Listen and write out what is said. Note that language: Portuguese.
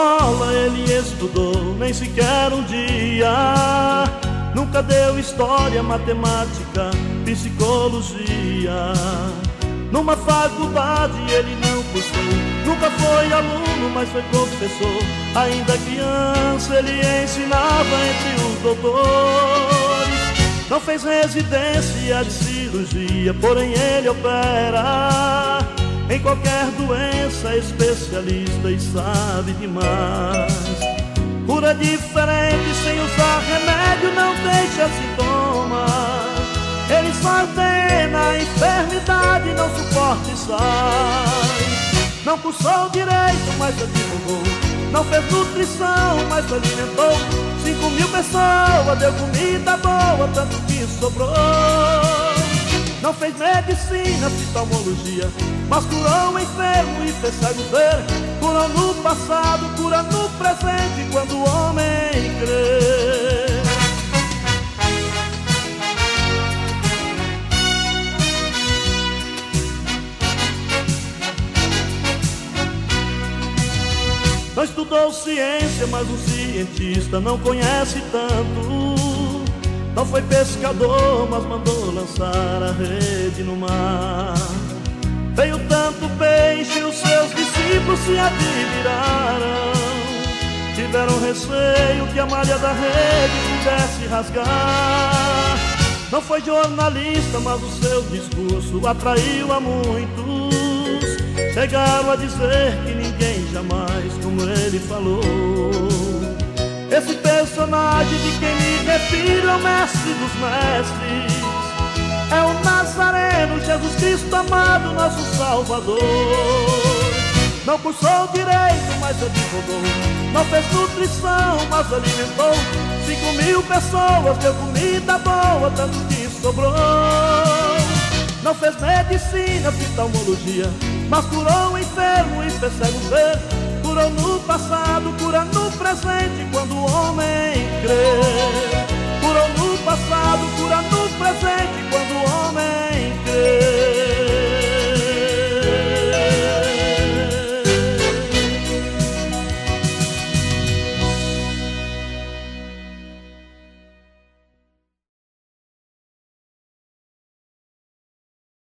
escola ele estudou, nem sequer um dia. Nunca deu história, matemática, psicologia. Numa faculdade ele não cursou. Nunca foi aluno, mas foi professor. Ainda criança ele ensinava entre os doutores. Não fez residência de cirurgia, porém ele opera em qualquer doença, é especialista e sabe demais. Cura diferente sem usar remédio, não deixa sintomas. Ele só ordena a enfermidade, não suporta e sai. Não cursou direito, mas advogou. Não fez nutrição, mas alimentou 5.000 pessoas, deu comida boa, tanto que sobrou. Não fez medicina, oftalmologia, mas curou o enfermo e fez cego ver. Curou no passado, cura no presente, quando o homem crê. Não estudou ciência, mas um cientista não conhece tanto. Não foi pescador, mas mandou lançar a rede no mar. Veio tanto peixe, os seus discípulos se admiraram. Tiveram receio que a malha da rede pudesse rasgar. Não foi jornalista, mas o seu discurso atraiu a muitos. Chegaram a dizer que ninguém jamais como ele falou. Esse personagem de quem me refiro é o mestre dos mestres. É o Nazareno, Jesus Cristo amado, nosso Salvador. Não cursou direito, mas advogou. Não fez nutrição, mas alimentou 5.000 pessoas, deu comida boa, tanto que sobrou. Não fez medicina, oftalmologia, mas curou o enfermo e fez cego ver. Curou no passado, cura no presente, quando o homem crê. Curou no passado, cura no presente, quando